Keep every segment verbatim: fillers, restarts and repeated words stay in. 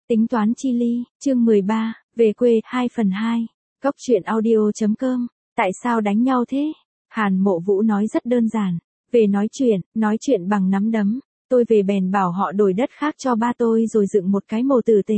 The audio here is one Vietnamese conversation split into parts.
Tính toán chi ly, chương mười ba, về quê, hai phần hai. Góc truyện audio.com. Tại sao đánh nhau thế? Hàn Mộ Vũ nói rất đơn giản. Về nói chuyện, nói chuyện bằng nắm đấm. Tôi về bèn bảo họ đổi đất khác cho ba tôi rồi dựng một cái mồ tử tế.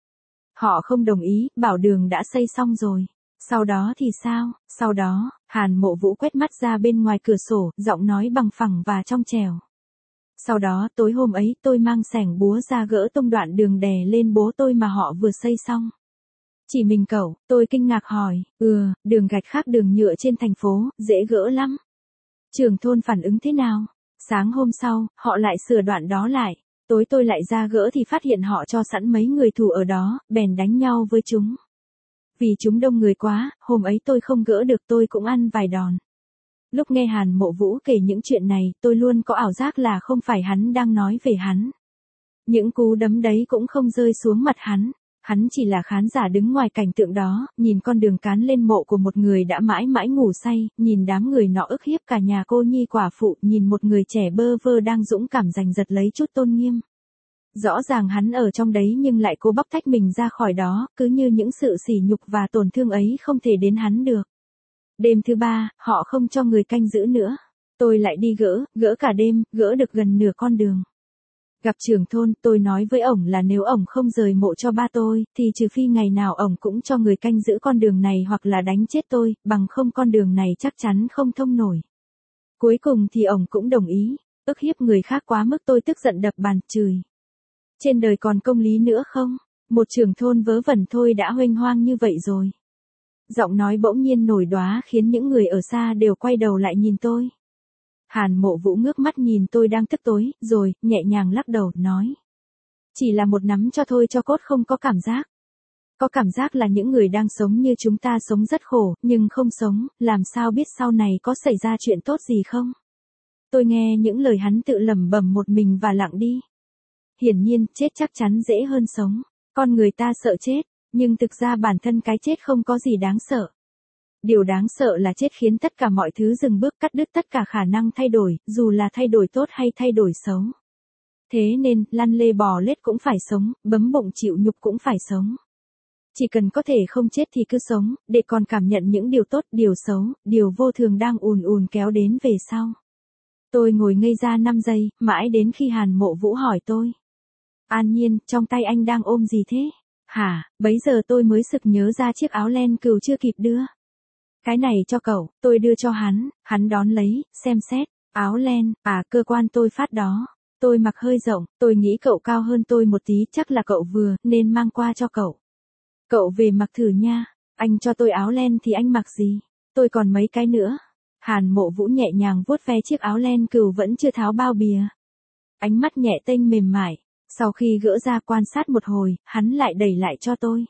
Họ không đồng ý, bảo đường đã xây xong rồi. Sau đó thì sao? Sau đó, Hàn Mộ Vũ quét mắt ra bên ngoài cửa sổ, giọng nói bằng phẳng và trong trẻo. Sau đó tối hôm ấy tôi mang xẻng búa ra gỡ tung đoạn đường đè lên bố tôi mà họ vừa xây xong. Chỉ mình cậu, tôi kinh ngạc hỏi, ừ, đường gạch khác đường nhựa trên thành phố, dễ gỡ lắm. Trưởng thôn phản ứng thế nào? Sáng hôm sau, họ lại sửa đoạn đó lại. Tối tôi lại ra gỡ thì phát hiện họ cho sẵn mấy người thủ ở đó, bèn đánh nhau với chúng. Vì chúng đông người quá, hôm ấy tôi không gỡ được tôi cũng ăn vài đòn. Lúc nghe Hàn Mộ Vũ kể những chuyện này, tôi luôn có ảo giác là không phải hắn đang nói về hắn. Những cú đấm đấy cũng không rơi xuống mặt hắn. Hắn chỉ là khán giả đứng ngoài cảnh tượng đó, nhìn con đường cán lên mộ của một người đã mãi mãi ngủ say, nhìn đám người nọ ức hiếp cả nhà cô nhi quả phụ, nhìn một người trẻ bơ vơ đang dũng cảm giành giật lấy chút tôn nghiêm. Rõ ràng hắn ở trong đấy nhưng lại cố bóc tách mình ra khỏi đó, cứ như những sự sỉ nhục và tổn thương ấy không thể đến hắn được. Đêm thứ ba, họ không cho người canh giữ nữa. Tôi lại đi gỡ, gỡ cả đêm, gỡ được gần nửa con đường. Gặp trưởng thôn, tôi nói với ổng là nếu ổng không rời mộ cho ba tôi, thì trừ phi ngày nào ổng cũng cho người canh giữ con đường này hoặc là đánh chết tôi, bằng không con đường này chắc chắn không thông nổi. Cuối cùng thì ổng cũng đồng ý, ức hiếp người khác quá mức tôi tức giận đập bàn chửi. Trên đời còn công lý nữa không? Một trưởng thôn vớ vẩn thôi đã huênh hoang như vậy rồi. Giọng nói bỗng nhiên nổi đoá khiến những người ở xa đều quay đầu lại nhìn tôi. Hàn Mộ Vũ ngước mắt nhìn tôi đang tức tối, rồi, nhẹ nhàng lắc đầu, nói. Chỉ là một nắm cho thôi cho cốt không có cảm giác. Có cảm giác là những người đang sống như chúng ta sống rất khổ, nhưng không sống, làm sao biết sau này có xảy ra chuyện tốt gì không? Tôi nghe những lời hắn tự lẩm bẩm một mình và lặng đi. Hiển nhiên, chết chắc chắn dễ hơn sống. Con người ta sợ chết, nhưng thực ra bản thân cái chết không có gì đáng sợ. Điều đáng sợ là chết khiến tất cả mọi thứ dừng bước, cắt đứt tất cả khả năng thay đổi, dù là thay đổi tốt hay thay đổi xấu. Thế nên, lăn lê bò lết cũng phải sống, bấm bụng chịu nhục cũng phải sống. Chỉ cần có thể không chết thì cứ sống, để còn cảm nhận những điều tốt, điều xấu, điều vô thường đang ùn ùn kéo đến về sau. Tôi ngồi ngây ra năm giây, mãi đến khi Hàn Mộ Vũ hỏi tôi. An Nhiên, trong tay anh đang ôm gì thế? Hả, bấy giờ tôi mới sực nhớ ra chiếc áo len cừu chưa kịp đưa. Cái này cho cậu, tôi đưa cho hắn, hắn đón lấy, xem xét, áo len, à cơ quan tôi phát đó. Tôi mặc hơi rộng, tôi nghĩ cậu cao hơn tôi một tí, chắc là cậu vừa, nên mang qua cho cậu. Cậu về mặc thử nha, anh cho tôi áo len thì anh mặc gì? Tôi còn mấy cái nữa. Hàn Mộ Vũ nhẹ nhàng vuốt ve chiếc áo len cừu vẫn chưa tháo bao bìa. Ánh mắt nhẹ tênh mềm mại, sau khi gỡ ra quan sát một hồi, hắn lại đẩy lại cho tôi.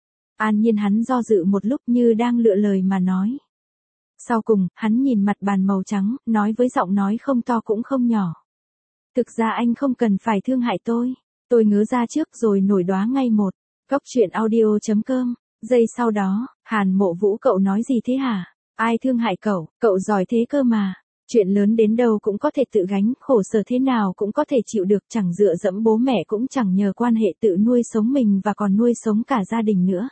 An Nhiên, hắn do dự một lúc như đang lựa lời mà nói. Sau cùng, hắn nhìn mặt bàn màu trắng, nói với giọng nói không to cũng không nhỏ. Thực ra anh không cần phải thương hại tôi. Tôi ngớ ra trước rồi nổi đoá ngay một. Góc truyện audio.com. Giây sau đó, Hàn Mộ Vũ, cậu nói gì thế hả? Ai thương hại cậu, cậu giỏi thế cơ mà. Chuyện lớn đến đâu cũng có thể tự gánh, khổ sở thế nào cũng có thể chịu được, chẳng dựa dẫm bố mẹ cũng chẳng nhờ quan hệ tự nuôi sống mình và còn nuôi sống cả gia đình nữa.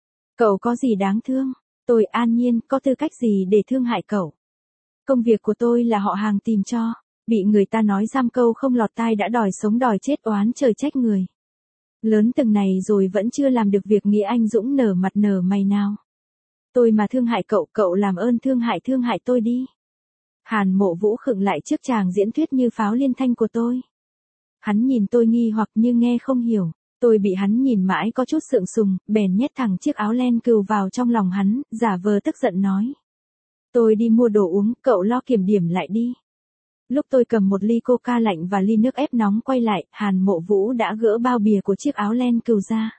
Cậu có gì đáng thương? Tôi, An Nhiên, có tư cách gì để thương hại cậu? Công việc của tôi là họ hàng tìm cho, bị người ta nói giam câu không lọt tai đã đòi sống đòi chết, oán trời trách người. Lớn từng này rồi vẫn chưa làm được việc nghĩa anh dũng nở mặt nở mày nào. Tôi mà thương hại cậu, cậu làm ơn thương hại thương hại tôi đi. Hàn Mộ Vũ khựng lại trước chàng diễn thuyết như pháo liên thanh của tôi. Hắn nhìn tôi nghi hoặc như nghe không hiểu. Tôi bị hắn nhìn mãi có chút sượng sùng, bèn nhét thẳng chiếc áo len cừu vào trong lòng hắn, giả vờ tức giận nói. Tôi đi mua đồ uống, cậu lo kiểm điểm lại đi. Lúc tôi cầm một ly coca lạnh và ly nước ép nóng quay lại, Hàn Mộ Vũ đã gỡ bao bìa của chiếc áo len cừu ra.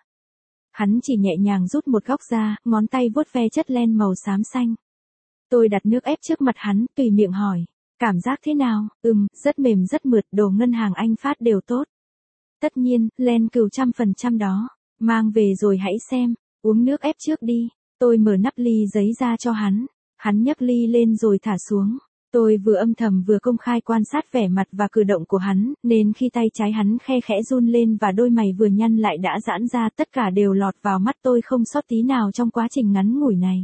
Hắn chỉ nhẹ nhàng rút một góc ra, ngón tay vuốt ve chất len màu xám xanh. Tôi đặt nước ép trước mặt hắn, tùy miệng hỏi. Cảm giác thế nào? Ừm, rất mềm rất mượt, đồ ngân hàng anh phát đều tốt. Tất nhiên, len cừu trăm phần trăm đó. Mang về rồi hãy xem, uống nước ép trước đi. Tôi mở nắp ly giấy ra cho hắn. Hắn nhấc ly lên rồi thả xuống. Tôi vừa âm thầm vừa công khai quan sát vẻ mặt và cử động của hắn, nên khi tay trái hắn khe khẽ run lên và đôi mày vừa nhăn lại đã giãn ra, tất cả đều lọt vào mắt tôi không sót tí nào trong quá trình ngắn ngủi này.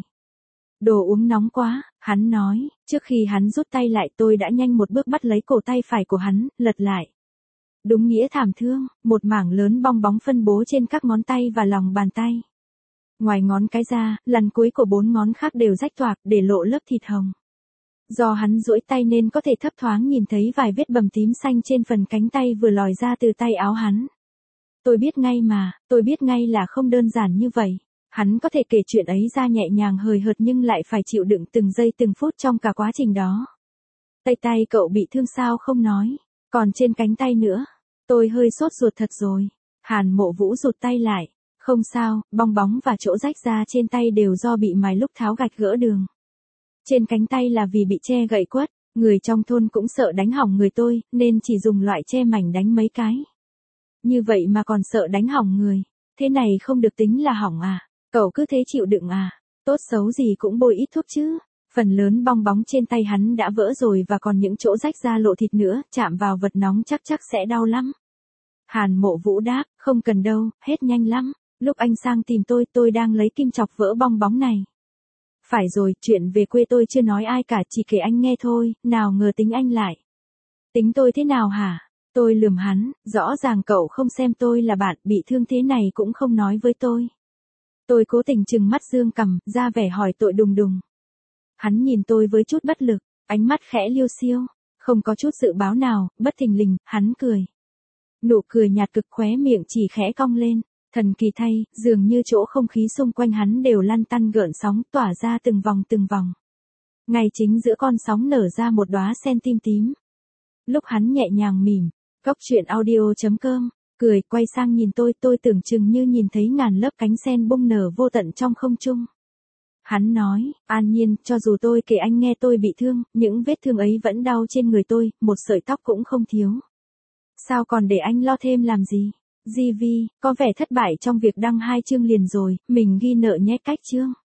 Đồ uống nóng quá, hắn nói, trước khi hắn rút tay lại tôi đã nhanh một bước bắt lấy cổ tay phải của hắn, lật lại. Đúng nghĩa thảm thương, một mảng lớn bong bóng phân bố trên các ngón tay và lòng bàn tay. Ngoài ngón cái ra, lần cuối của bốn ngón khác đều rách toạc để lộ lớp thịt hồng. Do hắn duỗi tay nên có thể thấp thoáng nhìn thấy vài vết bầm tím xanh trên phần cánh tay vừa lòi ra từ tay áo hắn. Tôi biết ngay mà, tôi biết ngay là không đơn giản như vậy. Hắn có thể kể chuyện ấy ra nhẹ nhàng hời hợt nhưng lại phải chịu đựng từng giây từng phút trong cả quá trình đó. Tay tay cậu bị thương sao không nói, còn trên cánh tay nữa. Tôi hơi sốt ruột thật rồi. Hàn Mộ Vũ rụt tay lại. Không sao, bong bóng và chỗ rách ra trên tay đều do bị mài lúc tháo gạch gỡ đường. Trên cánh tay là vì bị tre gậy quất, người trong thôn cũng sợ đánh hỏng người tôi, nên chỉ dùng loại tre mảnh đánh mấy cái. Như vậy mà còn sợ đánh hỏng người, thế này không được tính là hỏng à, cậu cứ thế chịu đựng à, tốt xấu gì cũng bôi ít thuốc chứ. Phần lớn bong bóng trên tay hắn đã vỡ rồi và còn những chỗ rách ra lộ thịt nữa, chạm vào vật nóng chắc chắc sẽ đau lắm. Hàn Mộ Vũ đáp, không cần đâu, hết nhanh lắm, lúc anh sang tìm tôi tôi đang lấy kim chọc vỡ bong bóng này. Phải rồi, chuyện về quê tôi chưa nói ai cả, chỉ kể anh nghe thôi, nào ngờ tính anh lại. Tính tôi thế nào hả? Tôi lườm hắn, rõ ràng cậu không xem tôi là bạn, bị thương thế này cũng không nói với tôi. Tôi cố tình trừng mắt dương cằm, ra vẻ hỏi tội đùng đùng. Hắn nhìn tôi với chút bất lực, ánh mắt khẽ liêu xiêu, không có chút dự báo nào, bất thình lình, hắn cười. Nụ cười nhạt cực khóe miệng chỉ khẽ cong lên. Thần kỳ thay, dường như chỗ không khí xung quanh hắn đều lăn tăn gợn sóng tỏa ra từng vòng từng vòng. Ngay chính giữa con sóng nở ra một đóa sen tim tím. Lúc hắn nhẹ nhàng mỉm, góc truyện audio chấm com, cười quay sang nhìn tôi, tôi tưởng chừng như nhìn thấy ngàn lớp cánh sen bung nở vô tận trong không trung. Hắn nói, an nhiên, cho dù tôi kể anh nghe tôi bị thương, những vết thương ấy vẫn đau trên người tôi, một sợi tóc cũng không thiếu. Sao còn để anh lo thêm làm gì? Di Vi, có vẻ thất bại trong việc đăng hai chương liền rồi, mình ghi nợ nhé cách chương.